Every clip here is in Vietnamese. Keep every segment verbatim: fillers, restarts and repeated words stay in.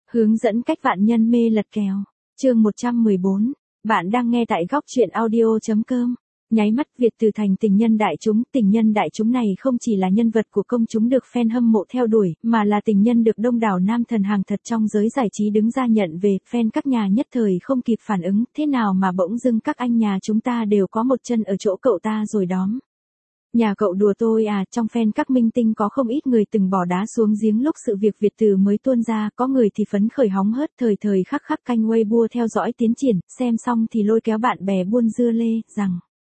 Hướng dẫn cách vạn nhân mê lật kèo. Chương một trăm mười bốn. Bạn đang nghe tại góc truyện audio chấm com. Nháy mắt Việt Từ thành tình nhân đại chúng, tình nhân đại chúng này không chỉ là nhân vật của công chúng được fan hâm mộ theo đuổi, mà là tình nhân được đông đảo nam thần hàng thật trong giới giải trí đứng ra nhận về, fan các nhà nhất thời không kịp phản ứng, thế nào mà bỗng dưng các anh nhà chúng ta đều có một chân ở chỗ cậu ta rồi đóm. Nhà cậu đùa tôi à, trong fan các minh tinh có không ít người từng bỏ đá xuống giếng lúc sự việc Việt Từ mới tuôn ra, có người thì phấn khởi hóng hớt thời thời khắc khắc canh Weibo theo dõi tiến triển, xem xong thì lôi kéo bạn bè buôn dưa lê, rằng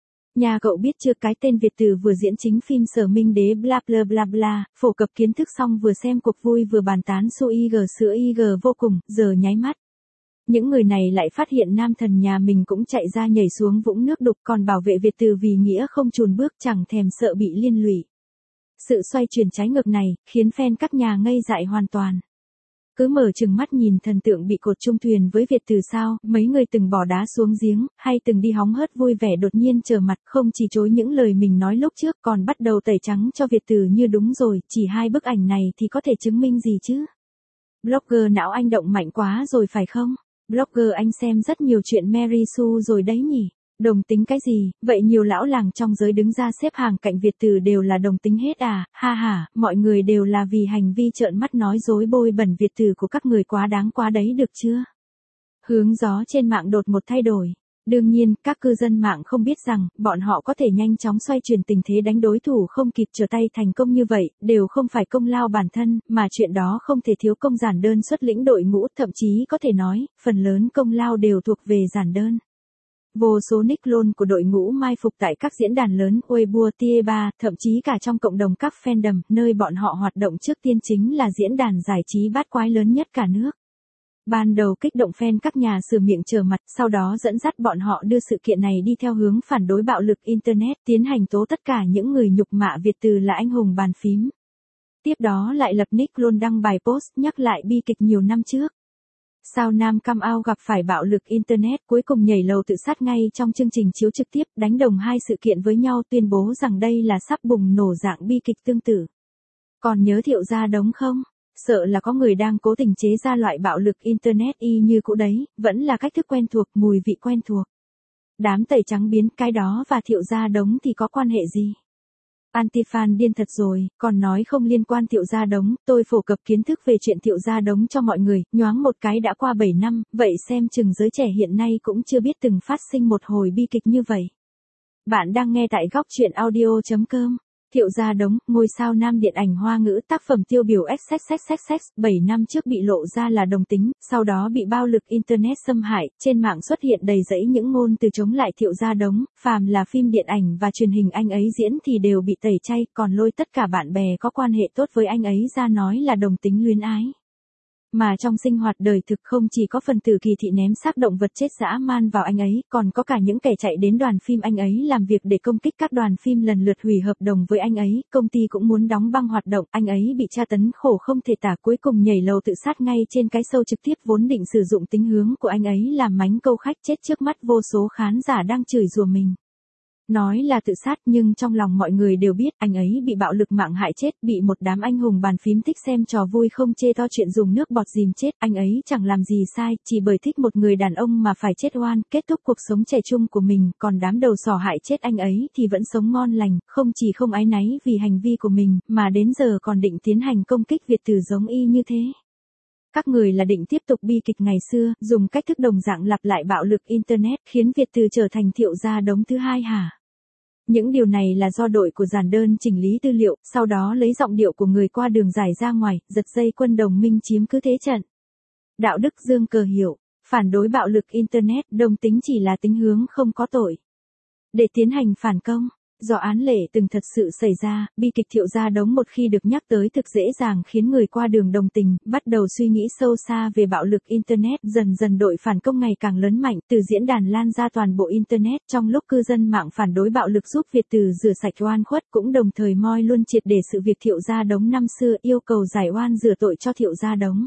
nhà cậu biết chưa, cái tên Việt Từ vừa diễn chính phim Sở Minh Đế bla bla bla bla, phổ cập kiến thức xong vừa xem cuộc vui vừa bàn tán su ig sữa ig vô cùng, giờ nháy mắt. Những người này lại phát hiện nam thần nhà mình cũng chạy ra nhảy xuống vũng nước đục, còn bảo vệ Việt Từ vì nghĩa không chùn bước, chẳng thèm sợ bị liên lụy. Sự xoay chuyển trái ngược này, khiến fan các nhà ngây dại hoàn toàn. Cứ mở chừng mắt nhìn thần tượng bị cột chung thuyền với Việt Từ sao, mấy người từng bỏ đá xuống giếng, hay từng đi hóng hớt vui vẻ đột nhiên trở mặt, không chỉ chối những lời mình nói lúc trước, còn bắt đầu tẩy trắng cho Việt Từ như đúng rồi, chỉ hai bức ảnh này thì có thể chứng minh gì chứ? Blogger não anh động mạnh quá rồi phải không? Blogger anh xem rất nhiều chuyện Mary Sue rồi đấy nhỉ? Đồng tính cái gì, vậy nhiều lão làng trong giới đứng ra xếp hàng cạnh Việt Từ đều là đồng tính hết à, ha ha, mọi người đều là vì hành vi trợn mắt nói dối bôi bẩn Việt Từ của các người quá đáng quá đấy được chưa? Hướng gió trên mạng đột một thay đổi. Đương nhiên, các cư dân mạng không biết rằng, bọn họ có thể nhanh chóng xoay chuyển tình thế đánh đối thủ không kịp trở tay thành công như vậy, đều không phải công lao bản thân, mà chuyện đó không thể thiếu công giản đơn xuất lĩnh đội ngũ, thậm chí có thể nói, phần lớn công lao đều thuộc về giản đơn. Vô số nick lôn của đội ngũ mai phục tại các diễn đàn lớn, Weibo, Tieba, thậm chí cả trong cộng đồng các fandom, nơi bọn họ hoạt động trước tiên chính là diễn đàn giải trí bát quái lớn nhất cả nước. Ban đầu kích động fan các nhà sửa miệng trở mặt, sau đó dẫn dắt bọn họ đưa sự kiện này đi theo hướng phản đối bạo lực Internet, tiến hành tố tất cả những người nhục mạ Việt Từ là anh hùng bàn phím. Tiếp đó lại lập nick luôn đăng bài post nhắc lại bi kịch nhiều năm trước. Sao nam come out gặp phải bạo lực Internet, cuối cùng nhảy lầu tự sát ngay trong chương trình chiếu trực tiếp, đánh đồng hai sự kiện với nhau, tuyên bố rằng đây là sắp bùng nổ dạng bi kịch tương tự. Còn nhớ Thiệu Gia Đống không? Sợ là có người đang cố tình chế ra loại bạo lực Internet y như cũ đấy, vẫn là cách thức quen thuộc, mùi vị quen thuộc. Đám tẩy trắng biến, cái đó và Thiệu Gia Đống thì có quan hệ gì? Anti-fan điên thật rồi, còn nói không liên quan Thiệu Gia Đống, tôi phổ cập kiến thức về chuyện Thiệu Gia Đống cho mọi người, nhoáng một cái đã qua bảy năm, vậy xem chừng giới trẻ hiện nay cũng chưa biết từng phát sinh một hồi bi kịch như vậy. Bạn đang nghe tại góc truyện audio chấm com. Thiệu Gia Đống, ngôi sao nam điện ảnh Hoa ngữ, tác phẩm tiêu biểu xx xx xx, bảy năm trước bị lộ ra là đồng tính, sau đó bị bạo lực Internet xâm hại, trên mạng xuất hiện đầy rẫy những ngôn từ chống lại Thiệu Gia Đống, phàm là phim điện ảnh và truyền hình anh ấy diễn thì đều bị tẩy chay, còn lôi tất cả bạn bè có quan hệ tốt với anh ấy ra nói là đồng tính luyến ái. Mà trong sinh hoạt đời thực không chỉ có phần tử kỳ thị ném xác động vật chết dã man vào anh ấy, còn có cả những kẻ chạy đến đoàn phim anh ấy làm việc để công kích các đoàn phim lần lượt hủy hợp đồng với anh ấy, công ty cũng muốn đóng băng hoạt động, anh ấy bị tra tấn khổ không thể tả, cuối cùng nhảy lầu tự sát ngay trên cái show trực tiếp vốn định sử dụng tính hướng của anh ấy làm mánh câu khách, chết trước mắt vô số khán giả đang chửi rủa mình. Nói là tự sát nhưng trong lòng mọi người đều biết anh ấy bị bạo lực mạng hại chết, bị một đám anh hùng bàn phím thích xem trò vui không chê to chuyện dùng nước bọt dìm chết, anh ấy chẳng làm gì sai, chỉ bởi thích một người đàn ông mà phải chết oan, kết thúc cuộc sống trẻ trung của mình, còn đám đầu sỏ hại chết anh ấy thì vẫn sống ngon lành, không chỉ không áy náy vì hành vi của mình, mà đến giờ còn định tiến hành công kích Việt Từ giống y như thế. Các người là định tiếp tục bi kịch ngày xưa, dùng cách thức đồng dạng lặp lại bạo lực Internet, khiến Việt Từ trở thành Thiệu Gia Đống thứ hai hả? Những điều này là do đội của giản đơn chỉnh lý tư liệu, sau đó lấy giọng điệu của người qua đường giải ra ngoài, giật dây quân đồng minh chiếm cứ thế trận. Đạo đức Dương Cờ Hiểu, phản đối bạo lực Internet, đồng tính chỉ là tính hướng không có tội. Để tiến hành phản công, do án lệ từng thật sự xảy ra, bi kịch Thiệu Gia Đống một khi được nhắc tới thực dễ dàng khiến người qua đường đồng tình, bắt đầu suy nghĩ sâu xa về bạo lực Internet, dần dần đội phản công ngày càng lớn mạnh, từ diễn đàn lan ra toàn bộ Internet, trong lúc cư dân mạng phản đối bạo lực giúp Việt Từ rửa sạch oan khuất, cũng đồng thời moi luôn triệt để sự việc Thiệu Gia Đống năm xưa, yêu cầu giải oan rửa tội cho Thiệu Gia Đống.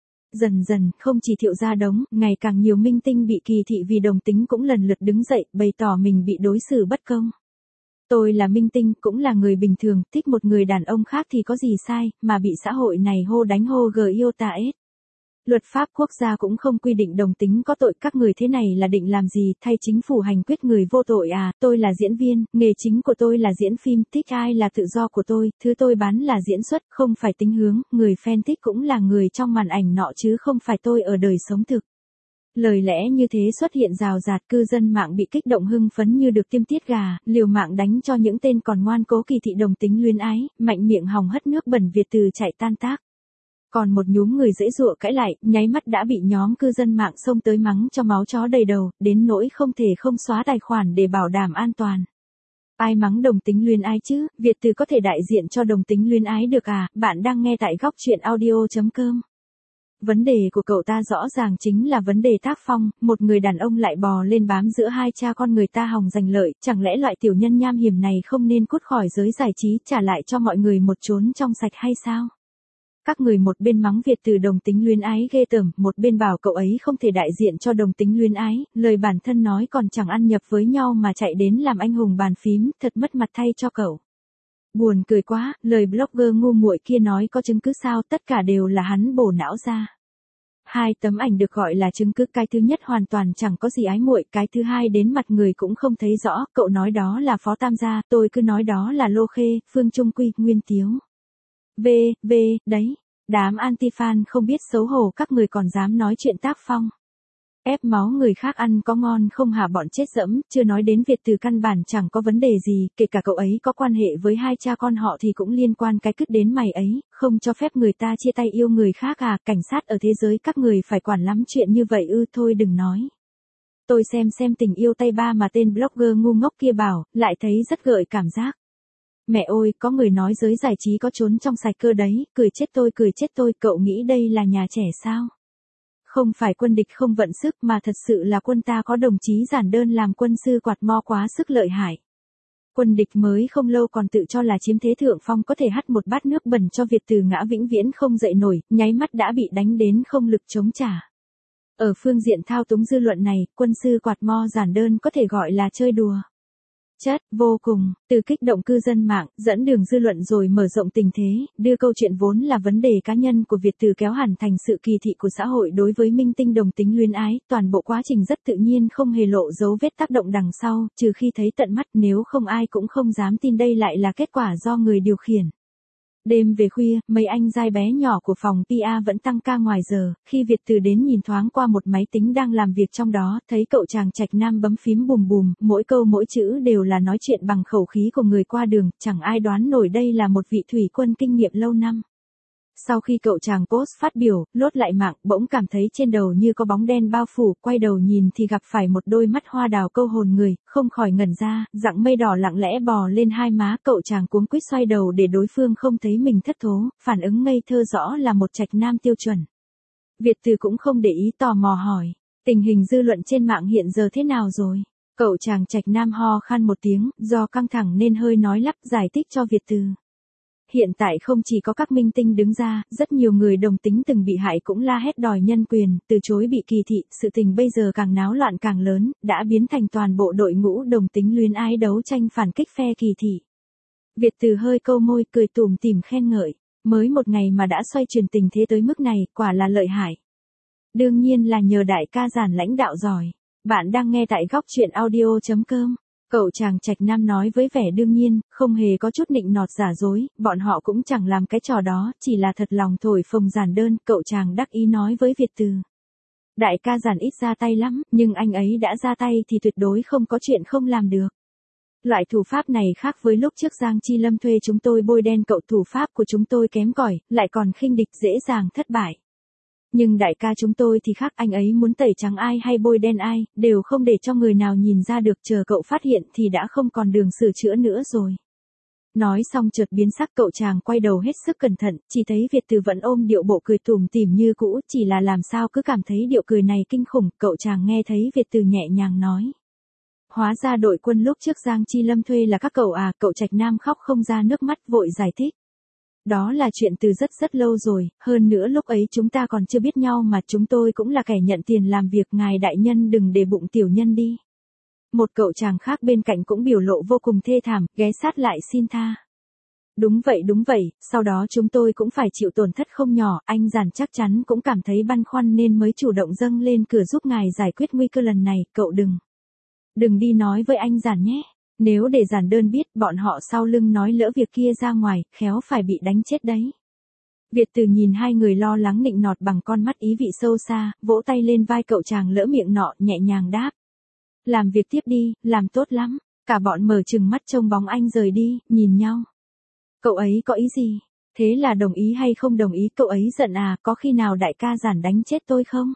Dần dần, không chỉ Thiệu Gia Đống, ngày càng nhiều minh tinh bị kỳ thị vì đồng tính cũng lần lượt đứng dậy, bày tỏ mình bị đối xử bất công. Tôi là minh tinh, cũng là người bình thường, thích một người đàn ông khác thì có gì sai, mà bị xã hội này hô đánh hô gờ yêu ta ết. Luật pháp quốc gia cũng không quy định đồng tính có tội, các người thế này là định làm gì, thay chính phủ hành quyết người vô tội à, tôi là diễn viên, nghề chính của tôi là diễn phim, thích ai là tự do của tôi, thứ tôi bán là diễn xuất, không phải tính hướng, người fan thích cũng là người trong màn ảnh nọ chứ không phải tôi ở đời sống thực. Lời lẽ như thế xuất hiện rào rạt, cư dân mạng bị kích động hưng phấn như được tiêm tiết gà, liều mạng đánh cho những tên còn ngoan cố kỳ thị đồng tính luyến ái, mạnh miệng hòng hất nước bẩn Việt từ chạy tan tác. Còn một nhúm người dễ dụa cãi lại, nháy mắt đã bị nhóm cư dân mạng xông tới mắng cho máu chó đầy đầu, đến nỗi không thể không xóa tài khoản để bảo đảm an toàn. Ai mắng đồng tính luyến ái chứ, Việt từ có thể đại diện cho đồng tính luyến ái được à, bạn đang nghe tại góc truyện audio chấm com. Vấn đề của cậu ta rõ ràng chính là vấn đề tác phong, một người đàn ông lại bò lên bám giữa hai cha con người ta hòng giành lợi, chẳng lẽ loại tiểu nhân nham hiểm này không nên cút khỏi giới giải trí, trả lại cho mọi người một chốn trong sạch hay sao? Các người một bên mắng Việt từ đồng tính luyến ái ghê tởm, một bên bảo cậu ấy không thể đại diện cho đồng tính luyến ái, lời bản thân nói còn chẳng ăn nhập với nhau mà chạy đến làm anh hùng bàn phím, thật mất mặt thay cho cậu. Buồn cười quá, lời blogger ngu muội kia nói có chứng cứ sao, tất cả đều là hắn bổ não ra. Hai tấm ảnh được gọi là chứng cứ, cái thứ nhất hoàn toàn chẳng có gì ái muội, cái thứ hai đến mặt người cũng không thấy rõ, cậu nói đó là Phó Tam Gia, tôi cứ nói đó là Lô Khê, Phương Trung Quy, Nguyên Tiếu. V, V, đấy, đám anti-fan không biết xấu hổ, các người còn dám nói chuyện tác phong. Ép máu người khác ăn có ngon không hả bọn chết dẫm, chưa nói đến Việt từ căn bản chẳng có vấn đề gì, kể cả cậu ấy có quan hệ với hai cha con họ thì cũng liên quan cái cứt đến mày ấy, không cho phép người ta chia tay yêu người khác à, cảnh sát ở thế giới các người phải quản lắm chuyện như vậy ư, thôi đừng nói. Tôi xem xem tình yêu tay ba mà tên blogger ngu ngốc kia bảo, lại thấy rất gợi cảm giác. Mẹ ơi, có người nói giới giải trí có trốn trong sạch cơ đấy, cười chết tôi cười chết tôi, cậu nghĩ đây là nhà trẻ sao? Không phải quân địch không vận sức mà thật sự là quân ta có đồng chí giản đơn làm quân sư quạt mo quá sức lợi hại. Quân địch mới không lâu còn tự cho là chiếm thế thượng phong, có thể hắt một bát nước bẩn cho Việt từ ngã vĩnh viễn không dậy nổi, nháy mắt đã bị đánh đến không lực chống trả. Ở phương diện thao túng dư luận này, quân sư quạt mo giản đơn có thể gọi là chơi đùa. Chất, vô cùng, từ kích động cư dân mạng, dẫn đường dư luận rồi mở rộng tình thế, đưa câu chuyện vốn là vấn đề cá nhân của Việt từ kéo hẳn thành sự kỳ thị của xã hội đối với minh tinh đồng tính luyến ái, toàn bộ quá trình rất tự nhiên không hề lộ dấu vết tác động đằng sau, trừ khi thấy tận mắt, nếu không ai cũng không dám tin đây lại là kết quả do người điều khiển. Đêm về khuya, mấy anh giai bé nhỏ của phòng pê e vẫn tăng ca ngoài giờ, khi Việt từ đến nhìn thoáng qua một máy tính đang làm việc trong đó, thấy cậu chàng Trạch Nam bấm phím bùm bùm, mỗi câu mỗi chữ đều là nói chuyện bằng khẩu khí của người qua đường, chẳng ai đoán nổi đây là một vị thủy quân kinh nghiệm lâu năm. Sau khi cậu chàng post phát biểu, lốt lại mạng, bỗng cảm thấy trên đầu như có bóng đen bao phủ, quay đầu nhìn thì gặp phải một đôi mắt hoa đào câu hồn người, không khỏi ngẩn ra, dặng mây đỏ lặng lẽ bò lên hai má, cậu chàng cuống quýt xoay đầu để đối phương không thấy mình thất thố, phản ứng ngây thơ rõ là một Trạch Nam tiêu chuẩn. Việt từ cũng không để ý tò mò hỏi, tình hình dư luận trên mạng hiện giờ thế nào rồi? Cậu chàng Trạch Nam ho khan một tiếng, do căng thẳng nên hơi nói lắp giải thích cho Việt từ. Hiện tại không chỉ có các minh tinh đứng ra, rất nhiều người đồng tính từng bị hại cũng la hét đòi nhân quyền, từ chối bị kỳ thị, sự tình bây giờ càng náo loạn càng lớn, đã biến thành toàn bộ đội ngũ đồng tính luyến ái đấu tranh phản kích phe kỳ thị. Việt từ hơi câu môi cười tủm tỉm khen ngợi, mới một ngày mà đã xoay chuyển tình thế tới mức này, quả là lợi hại. Đương nhiên là nhờ đại ca Giản lãnh đạo giỏi. Bạn đang nghe tại góc truyện audio chấm com. Cậu chàng Trạch Nam nói với vẻ đương nhiên, không hề có chút nịnh nọt giả dối, bọn họ cũng chẳng làm cái trò đó, chỉ là thật lòng thổi phồng giản đơn, cậu chàng đắc ý nói với Việt từ. Đại ca Giản ít ra tay lắm, nhưng anh ấy đã ra tay thì tuyệt đối không có chuyện không làm được. Loại thủ pháp này khác với lúc trước Giang Chi Lâm thuê chúng tôi bôi đen cậu, thủ pháp của chúng tôi kém cỏi, lại còn khinh địch dễ dàng thất bại. Nhưng đại ca chúng tôi thì khác, anh ấy muốn tẩy trắng ai hay bôi đen ai, đều không để cho người nào nhìn ra được, chờ cậu phát hiện thì đã không còn đường sửa chữa nữa rồi. Nói xong chợt biến sắc, cậu chàng quay đầu hết sức cẩn thận, chỉ thấy Việt từ vẫn ôm điệu bộ cười tủm tỉm như cũ, chỉ là làm sao cứ cảm thấy điệu cười này kinh khủng, cậu chàng nghe thấy Việt từ nhẹ nhàng nói. Hóa ra đội quân lúc trước Giang Chi Lâm thuê là các cậu à, cậu Trạch Nam khóc không ra nước mắt vội giải thích. Đó là chuyện từ rất rất lâu rồi, hơn nữa lúc ấy chúng ta còn chưa biết nhau mà, chúng tôi cũng là kẻ nhận tiền làm việc, ngài đại nhân đừng để bụng tiểu nhân đi. Một cậu chàng khác bên cạnh cũng biểu lộ vô cùng thê thảm, ghé sát lại xin tha. Đúng vậy đúng vậy, sau đó chúng tôi cũng phải chịu tổn thất không nhỏ, anh Giản chắc chắn cũng cảm thấy băn khoăn nên mới chủ động dâng lên cửa giúp ngài giải quyết nguy cơ lần này, cậu đừng. Đừng đi nói với anh Giản nhé. Nếu để Giản Đơn biết bọn họ sau lưng nói lỡ việc kia ra ngoài, khéo phải bị đánh chết đấy. Việt Từ nhìn hai người lo lắng nịnh nọt bằng con mắt ý vị sâu xa, vỗ tay lên vai cậu chàng lỡ miệng nọ, nhẹ nhàng đáp. Làm việc tiếp đi, làm tốt lắm. Cả bọn mở trừng mắt trông bóng anh rời đi, nhìn nhau. Cậu ấy có ý gì? Thế là đồng ý hay không đồng ý? Cậu ấy giận à, có khi nào đại ca Giản đánh chết tôi không?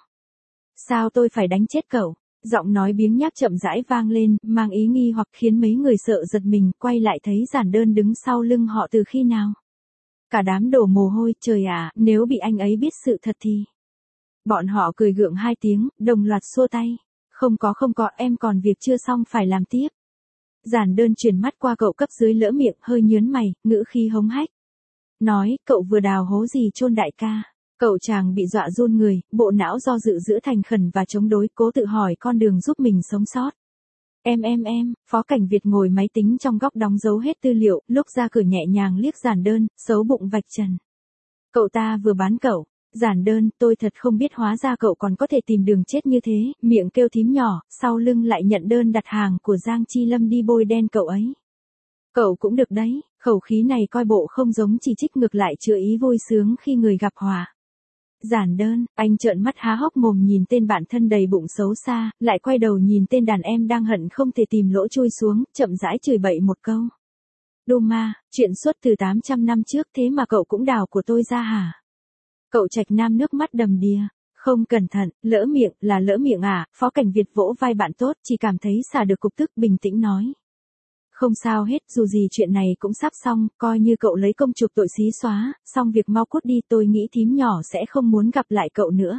Sao tôi phải đánh chết cậu? Giọng nói biếng nhác chậm rãi vang lên, mang ý nghi hoặc khiến mấy người sợ giật mình, quay lại thấy Giản Đơn đứng sau lưng họ từ khi nào. Cả đám đổ mồ hôi, trời à, nếu bị anh ấy biết sự thật thì. Bọn họ cười gượng hai tiếng, đồng loạt xua tay. Không có không có, em còn việc chưa xong phải làm tiếp. Giản Đơn chuyển mắt qua cậu cấp dưới lỡ miệng, hơi nhớn mày, ngữ khí hống hách. Nói, cậu vừa đào hố gì chôn đại ca. Cậu chàng bị dọa run người, bộ não do dự giữa thành khẩn và chống đối, cố tự hỏi con đường giúp mình sống sót. Em em em, Phó Cảnh Việt ngồi máy tính trong góc đóng dấu hết tư liệu, lúc ra cửa nhẹ nhàng liếc Giản Đơn, xấu bụng vạch trần. Cậu ta vừa bán cậu. Giản Đơn, tôi thật không biết hóa ra cậu còn có thể tìm đường chết như thế, miệng kêu thím nhỏ, sau lưng lại nhận đơn đặt hàng của Giang Chi Lâm đi bôi đen cậu ấy. Cậu cũng được đấy, khẩu khí này coi bộ không giống chỉ trích, ngược lại chứa ý vui sướng khi người gặp họa. Giản Đơn, anh trợn mắt há hốc mồm nhìn tên bạn thân đầy bụng xấu xa, lại quay đầu nhìn tên đàn em đang hận không thể tìm lỗ chui xuống, chậm rãi chửi bậy một câu. Đô ma, chuyện suốt từ tám trăm năm trước thế mà cậu cũng đào của tôi ra hả? Cậu Trạch Nam nước mắt đầm đìa. Không cẩn thận, lỡ miệng, là lỡ miệng à? Phó Cảnh Việt vỗ vai bạn tốt, chỉ cảm thấy xả được cục tức, bình tĩnh nói. Không sao hết, dù gì chuyện này cũng sắp xong, coi như cậu lấy công chuộc tội xí xóa, xong việc mau cút đi, tôi nghĩ thím nhỏ sẽ không muốn gặp lại cậu nữa.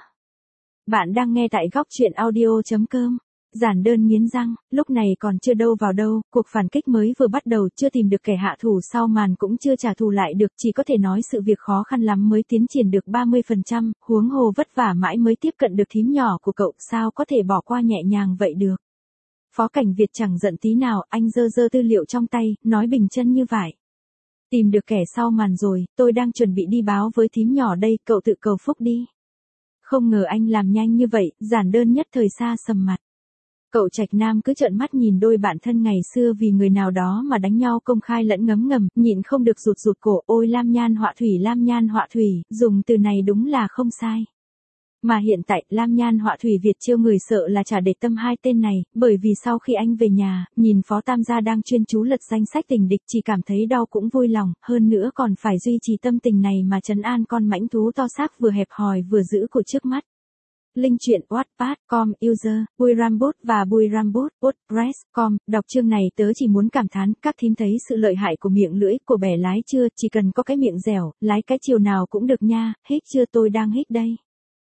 Bạn đang nghe tại góc truyện audio chấm com. Giản Đơn nghiến răng, lúc này còn chưa đâu vào đâu, cuộc phản kích mới vừa bắt đầu, chưa tìm được kẻ hạ thủ sau màn cũng chưa trả thù lại được, chỉ có thể nói sự việc khó khăn lắm mới tiến triển được ba mươi phần trăm, huống hồ vất vả mãi mới tiếp cận được thím nhỏ của cậu, sao có thể bỏ qua nhẹ nhàng vậy được. Phó Cảnh Việt chẳng giận tí nào, anh giơ giơ tư liệu trong tay, nói bình chân như vậy. Tìm được kẻ sau màn rồi, tôi đang chuẩn bị đi báo với thím nhỏ đây, cậu tự cầu phúc đi. Không ngờ anh làm nhanh như vậy, Giản Đơn nhất thời xa sầm mặt. Cậu Trạch Nam cứ trợn mắt nhìn đôi bạn thân ngày xưa vì người nào đó mà đánh nhau công khai lẫn ngấm ngầm, nhịn không được rụt rụt cổ, ôi lam nhan họa thủy lam nhan họa thủy, dùng từ này đúng là không sai. Mà hiện tại, lam nhan họa thủy Việt chiêu người sợ là chả để tâm hai tên này, bởi vì sau khi anh về nhà, nhìn Phó Tam gia đang chuyên chú lật danh sách tình địch chỉ cảm thấy đau cũng vui lòng, hơn nữa còn phải duy trì tâm tình này mà trấn an con mãnh thú to xác vừa hẹp hòi vừa dữ của trước mắt. Link truyện Wattpad chấm com, user, Buirambot và Buirambot, WordPress chấm com, đọc chương này tớ chỉ muốn cảm thán, các thím thấy sự lợi hại của miệng lưỡi của bẻ lái chưa, chỉ cần có cái miệng dẻo, lái cái chiều nào cũng được nha, hích chưa, tôi đang hích đây.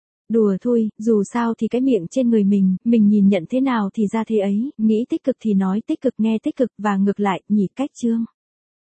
Đùa thôi, dù sao thì cái miệng trên người mình, mình nhìn nhận thế nào thì ra thế ấy, nghĩ tích cực thì nói tích cực, nghe tích cực và ngược lại, nhỉ cách chương.